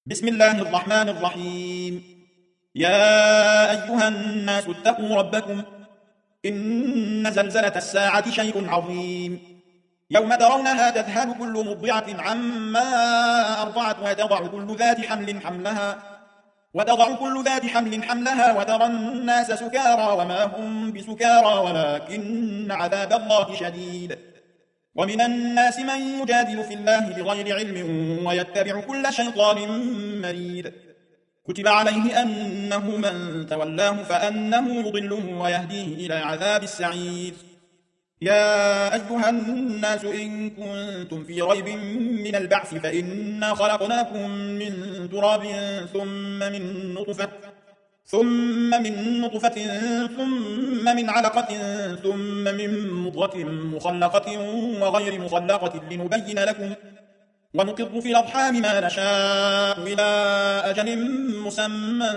بسم الله الرحمن الرحيم. يا أيها الناس اتقوا ربكم، إن زلزلة الساعة شيء عظيم. يوم ترونها تذهل كل مرضعة عما أرضعت وتضع كل ذات حمل حملها وترى الناس سكارى وما هم بسكارى ولكن عذاب الله شديد. ومن الناس من يجادل في الله بغير علم ويتبع كل شيطان مريد. كتب عليه أنه من تولاه فأنه يضله ويهديه إلى عذاب السعير. يا أيها الناس إن كنتم في ريب من البعث فإنا خلقناكم من تراب ثم من نطفة ثم من علقة ثم من مضغة مخلقة وغير مخلقة لنبين لكم ونقر في الأرحام ما نشاء إلى أجل مسمى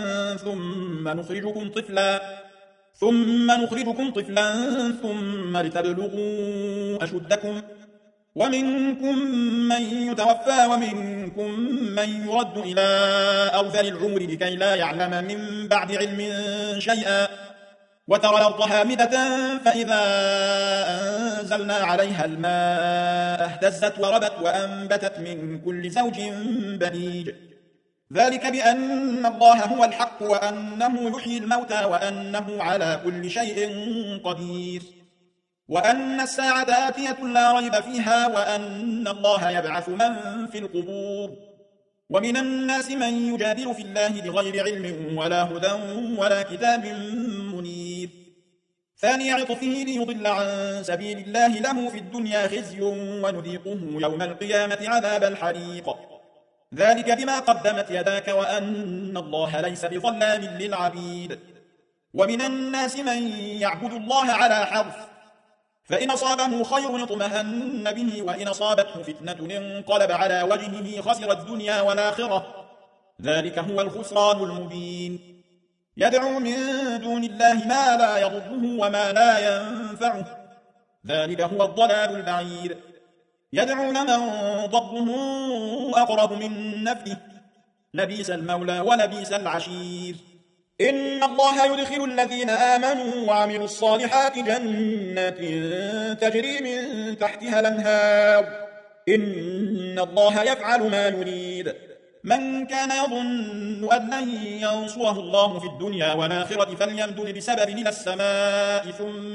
ثم نخرجكم طفلا ثم لتبلغوا أشدكم ومنكم من يتوفى ومنكم من يرد إلى أرذل العمر لكي لا يعلم من بعد علم شيئا. وترى الأرض هامدة فإذا أنزلنا عليها الماء اهتزت وربت وأنبتت من كل زوج بهيج. ذلك بأن الله هو الحق وأنه يحيي الموتى وأنه على كل شيء قدير وأن الساعة آتية لا ريب فيها وأن الله يبعث من في القبور. ومن الناس من يجادل في الله بغير علم ولا هدى ولا كتاب منير. ثاني عطفه ليضل عن سبيل الله له في الدنيا خزي ونذيقه يوم القيامة عذاب الحريق. ذلك بما قدمت يداك وأن الله ليس بظلام للعبيد. ومن الناس من يعبد الله على حرف، فإن أصابه خير اطمأن به وإن أصابته فتنة انقلب على وجهه خسر الدنيا والآخرة. ذلك هو الخسران المبين. يدعو من دون الله ما لا يضره وما لا ينفعه، ذلك هو الضلال البعيد. يدعو لمن ضره أقرب من نفعه، لبئس المولى ولبئس العشير. إن الله يدخل الذين آمنوا وعملوا الصالحات جنات تجري من تحتها الأنهار، إن الله يفعل ما يريد. من كان يظن أن لن ينصره الله في الدنيا والآخرة فليمدد بسبب إلى السماء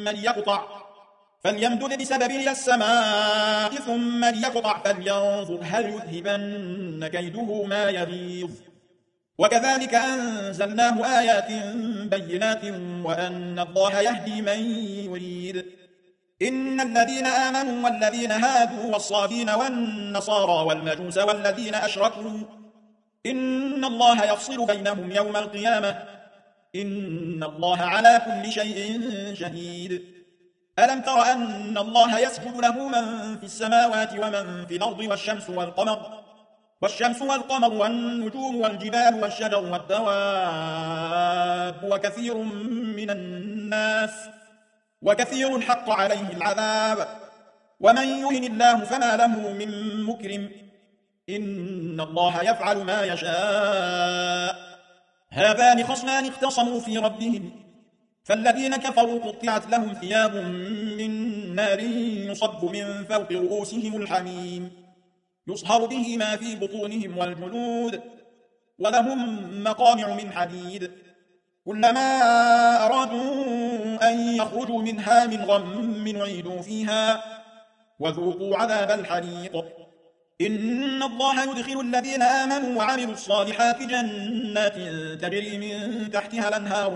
ثم ليقطع فلينظر هل يذهبن كيده ما يغيظ. وكذلك أنزلناه آيات بينات وأن الله يهدي من يريد. إن الذين آمنوا والذين هادوا والصابين والنصارى والمجوس والذين أشركوا إن الله يفصل بينهم يوم القيامة، إن الله على كل شيء شهيد. ألم تر أن الله يسجد له من في السماوات ومن في الأرض والشمس والقمر والنجوم والجبال والشجر والدواب وكثير حق عليه العذاب. ومن يهن الله فما له من مكرم، إن الله يفعل ما يشاء. هذان خصمان اختصموا في ربهم، فالذين كفروا قطعت لهم ثياب من نار يصب من فوق رؤوسهم الحميم يصهر به ما في بطونهم والجلود، ولهم مقامع من حديد. كلما أرادوا أن يخرجوا منها من غم عيدوا فيها وذوقوا عذاب الحريق. إن الله يدخل الذين آمنوا وعملوا الصالحات جنات تجري من تحتها الأنهار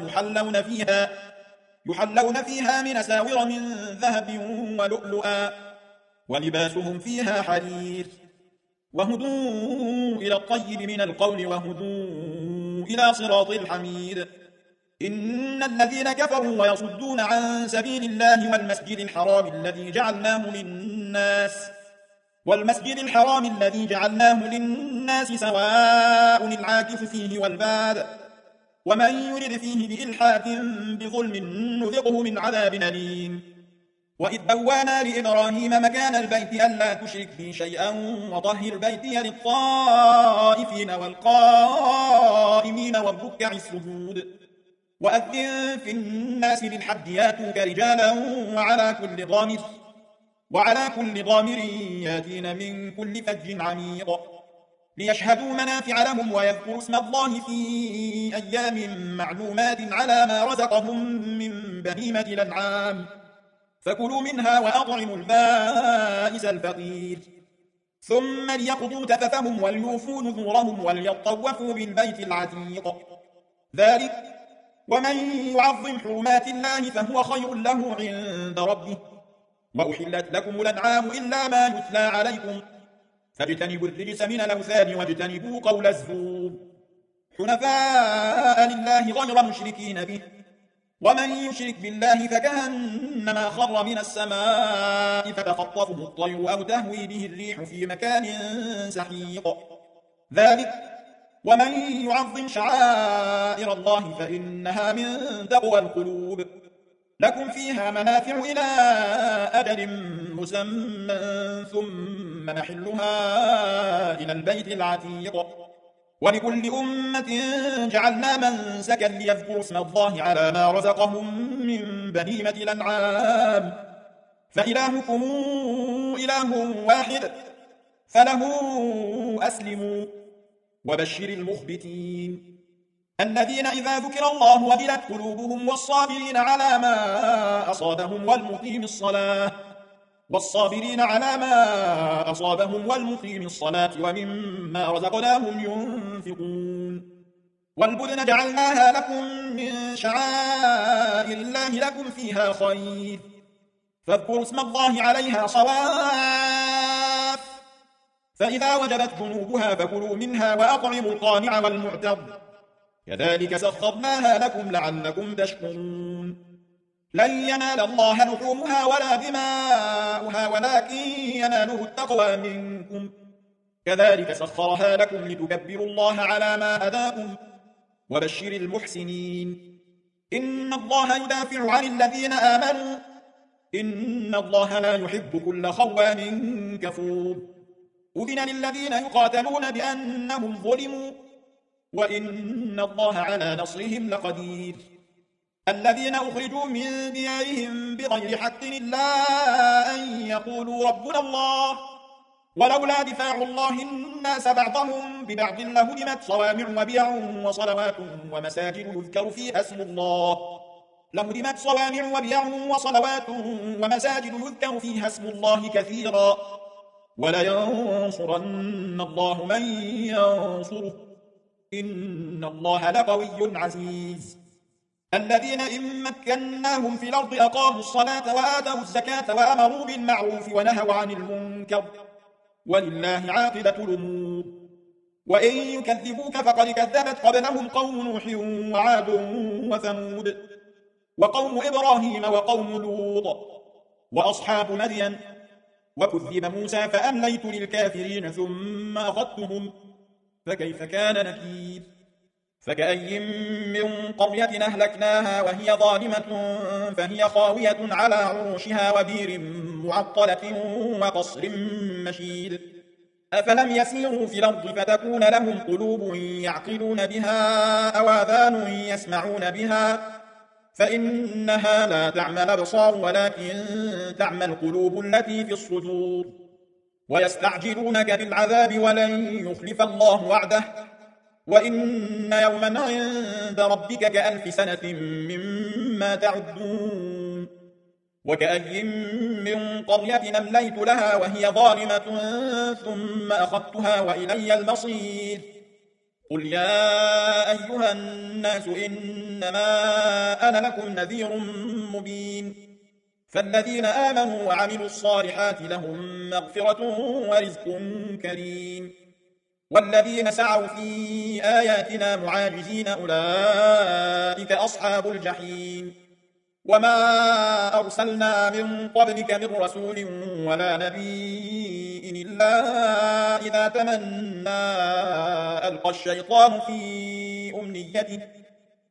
يحلون فيها من أساور من ذهب ولؤلؤا ولباسهم فيها حرير. وهدوا إلى الطيب من القول وهدوا إلى صراط الحميد. إن الذين كفروا ويصدون عن سبيل الله والمسجد الحرام الذي جعلناه للناس سواء العاكف فيه والباد، ومن يرد فيه بإلحاد بظلم نذقه من عذاب أليم. وإذ بوانا لإبراهيم مكان البيت ألا تشرك بي شيئا وطهر بيتي للطائفين والقائمين والركع السجود وأذن في الناس بالحج ياتوك رجالا وعلى كل ضامر ياتين من كل فج عميق ليشهدوا منافع لهم ويذكروا اسم الله في أيام معلومات على ما رزقهم من بهيمة الأنعام فكلوا منها وأطعموا البائس الفقير ثم ليقضوا تفثهم وليوفوا نذورهم وليطوفوا بالبيت العتيق ذلك ومن يعظم حرمات الله فهو خير له عند ربه وأحلت لكم الأنعام إلا ما يتلى عليكم فاجتنبوا الرجس من الأوثان واجتنبوا قول الزور حنفاء لله غير مشركين به ومن يشرك بالله فكأنما خر من السماء فتخطفه الطير أو تهوي به الريح في مكان سحيق ذلك ومن يعظم شعائر الله فإنها من تقوى القلوب لكم فيها منافع إلى أجل مسمى ثم محلها إلى البيت العتيق ولكل أمة جعلنا منسكا ليذكروا اسم الله على ما رزقهم من بهيمة الأنعام فإلهكم إله واحد فله أسلموا وبشر المخبتين الذين إذا ذكر الله وجلت قلوبهم والصابرين على ما أصابهم والمقيم الصلاة ومما رزقناهم ينفقون والبدن جعلناها لكم من شعائر الله لكم فيها خير فاذكروا اسم الله عليها صواف فإذا وجبت جنوبها فكلوا منها وأطعموا القانع والمعتر كذلك سخرناها لكم لعلكم تشكرون لن ينال الله لحومها ولا دماؤها ولكن يناله التقوى منكم كذلك سخرها لكم لتكبروا الله على ما هداكم وبشر المحسنين إن الله يدافع عن الذين آمنوا إن الله لا يحب كل خوان كفور أذن للذين يقاتلون بأنهم ظلموا وإن الله على نصرهم لقدير الذين أخرجوا من ديارهم بغير حق إلا أن يقولوا ربنا الله ولولا دفاع الله الناس بعضهم ببعض لهدمت صوامع وبيع وصلوات ومساجد يذكر فيها اسم الله كثيرا ولينصرن الله من ينصره إن الله لقوي عزيز الذين إن مكناهم في الأرض أقاموا الصلاة وآتوا الزكاة وأمروا بالمعروف ونهوا عن المنكر ولله عاقبة الأمور وإن يكذبوك فقد كذبت قبلهم قوم نوح وعاد وثمود وقوم إبراهيم وقوم لوط وأصحاب مدين وكذب موسى فأمليت للكافرين ثم أخذتهم فكيف كان نكير فكأي من قرية أهلكناها وهي ظالمة فهي خاوية على عروشها وبير معطلة وقصر مشيد أفلم يسيروا في الأرض فتكون لهم قلوب يعقلون بها أو آذان يسمعون بها فإنها لا تعمى الأبصار ولكن تعمى القلوب التي في الصدور ويستعجلونك بالعذاب ولن يخلف الله وعده وإن يوما عند ربك كألف سنة مما تعدون وكأي من قرية أمليت لها وهي ظالمة ثم أخذتها وإلي المصير قل يا أيها الناس إنما أنا لكم نذير مبين فالذين آمنوا وعملوا الصالحات لهم مغفرة ورزق كريم والذين سعوا في آياتنا معاجزين أولئك أصحاب الجحيم وما أرسلنا من قبلك من رسول ولا نبي إلا إذا تمنى ألقى الشيطان في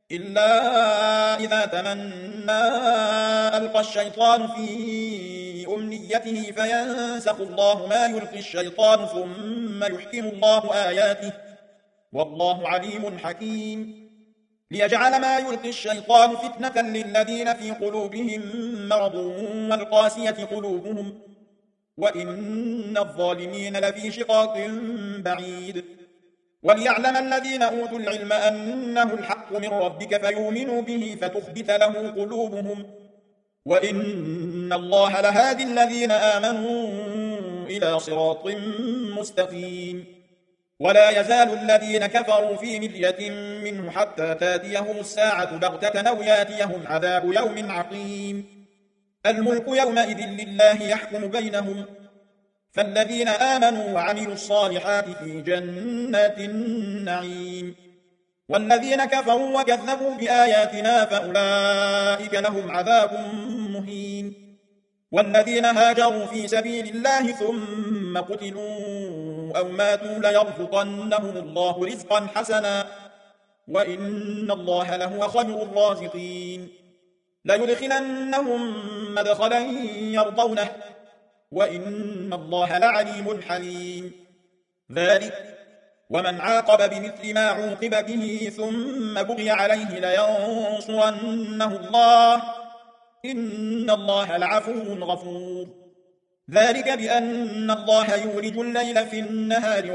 إلا إذا تمنى ألقى الشيطان في أمنيته فينسخ الله ما يلقي الشيطان ثم يحكم الله آياته والله عليم حكيم ليجعل ما يلقي الشيطان فتنة للذين في قلوبهم مرض والقاسية قلوبهم وإن الظالمين لفي شقاق بعيد وليعلم الذين أوتوا العلم أنه الحق من ربك فيؤمنوا به فتخبت له قلوبهم وإن الله لهادي الذين آمنوا إلى صراط مستقيم ولا يزال الذين كفروا في مرية منه حتى تاتيهم الساعة بغتة أو ياتيهم عذاب يوم عقيم الملك يومئذ لله يحكم بينهم فالذين آمنوا وعملوا الصالحات في جنات النعيم والذين كفروا وكذبوا بآياتنا فأولئك لهم عذاب مهين والذين هاجروا في سبيل الله ثم قتلوا أو ماتوا ليرزقنهم الله رزقا حسنا وإن الله لهو خير الرازقين ليدخلنهم مدخلا يرضونه وإن الله لعليم حليم ذلك ومن عاقب بمثل ما عوقب به ثم بغي عليه لينصرنه الله إن الله لعفو غفور ذلك بأن الله يولج الليل في النهار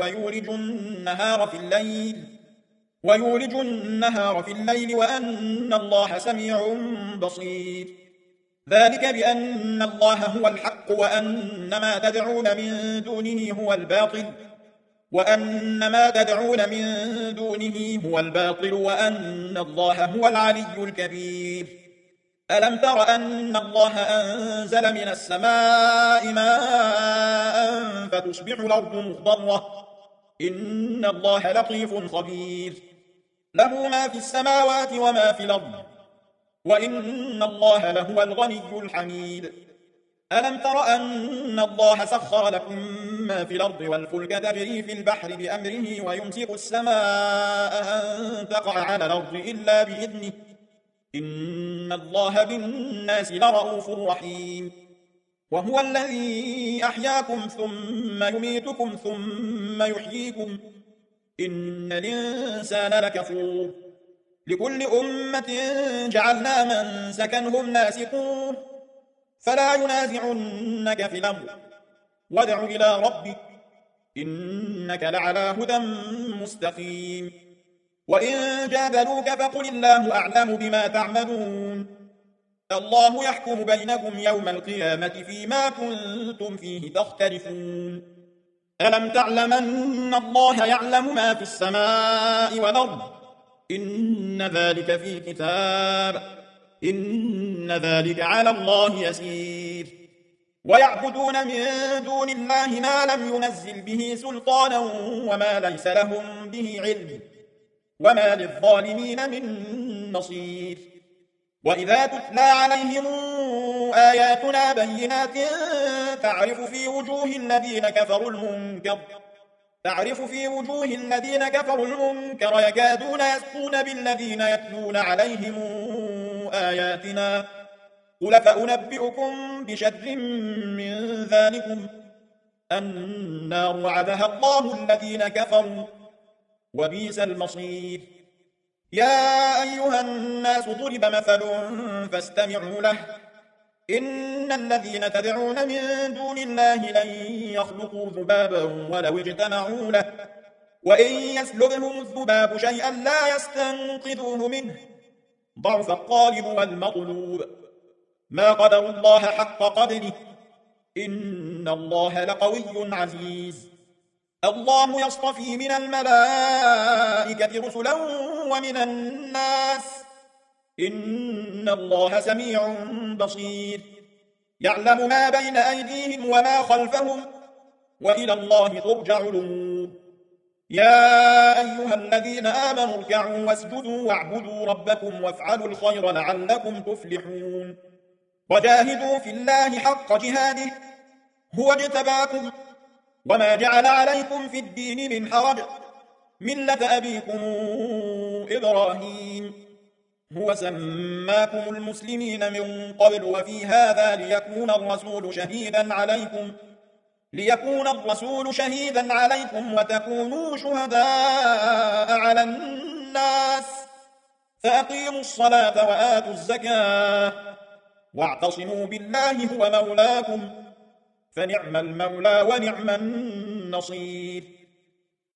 ويولج النهار في الليل وأن الله سميع بصير ذلك بأن الله هو الحق وأن ما تدعون من دونه هو الباطل وأن الله هو العلي الكبير ألم تر أن الله أنزل من السماء ماء فتصبح الأرض مخضرة إن الله لطيف خبير له ما في السماوات وما في الأرض وإن الله لهو الغني الحميد ألم تر أن الله سخر لكم ما في الأرض والفلك تجري في البحر بأمره ويمسك السماء أن تقع على الأرض إلا بإذنه إن الله بالناس لرؤوف رحيم وهو الذي أحياكم ثم يميتكم ثم يحييكم إن الإنسان لكفور لكل أمة جعلنا من سكنهم ناسقوه فلا ينازعنك في الأمر وادع إلى ربك إنك لعلى هدى مستقيم وإن جادلوك فقل الله أعلم بما تعملون الله يحكم بينكم يوم القيامة فيما كنتم فيه تختلفون ألم تعلم أن الله يعلم ما في السماء والأرض إن ذلك في كتاب إن ذلك على الله يسير ويعبدون من دون الله ما لم ينزل به سلطانا وما ليس لهم به علم وما للظالمين من نصير وإذا تتلى عليهم آياتنا بينات تعرف في وجوه الذين كفروا المنكر يكادون يسقون بالذين يتلون عليهم آياتنا قل فأنبئكم بشر من ذلكم النار وعدها الله الذين كفروا وبئس المصير يا أيها الناس ضرب مثل فاستمعوا له إن الذين تدعون من دون الله لن يخلقوا ذبابا ولو اجتمعوا له وإن يسلبهم الذباب شيئا لا يستنقذوه منه ضعف الطالب والمطلوب ما قدروا الله حق قدره إن الله لقوي عزيز الله يصطفي من الملائكة رسلا ومن الناس إن الله سميع بصير يعلم ما بين أيديهم وما خلفهم وإلى الله ترجع الأمور يا أيها الذين آمنوا اركعوا واسجدوا واعبدوا ربكم وافعلوا الخير لعلكم تفلحون وجاهدوا في الله حق جهاده هو اجتباكم وما جعل عليكم في الدين من حرج ملة أبيكم إبراهيم هو سماكم المسلمين من قبل وفي هذا ليكون الرسول شهيدا عليكم وتكونوا شهداء على الناس فأقيموا الصلاة وآتوا الزكاة واعتصموا بالله هو مولاكم فنعم المولى ونعم النصير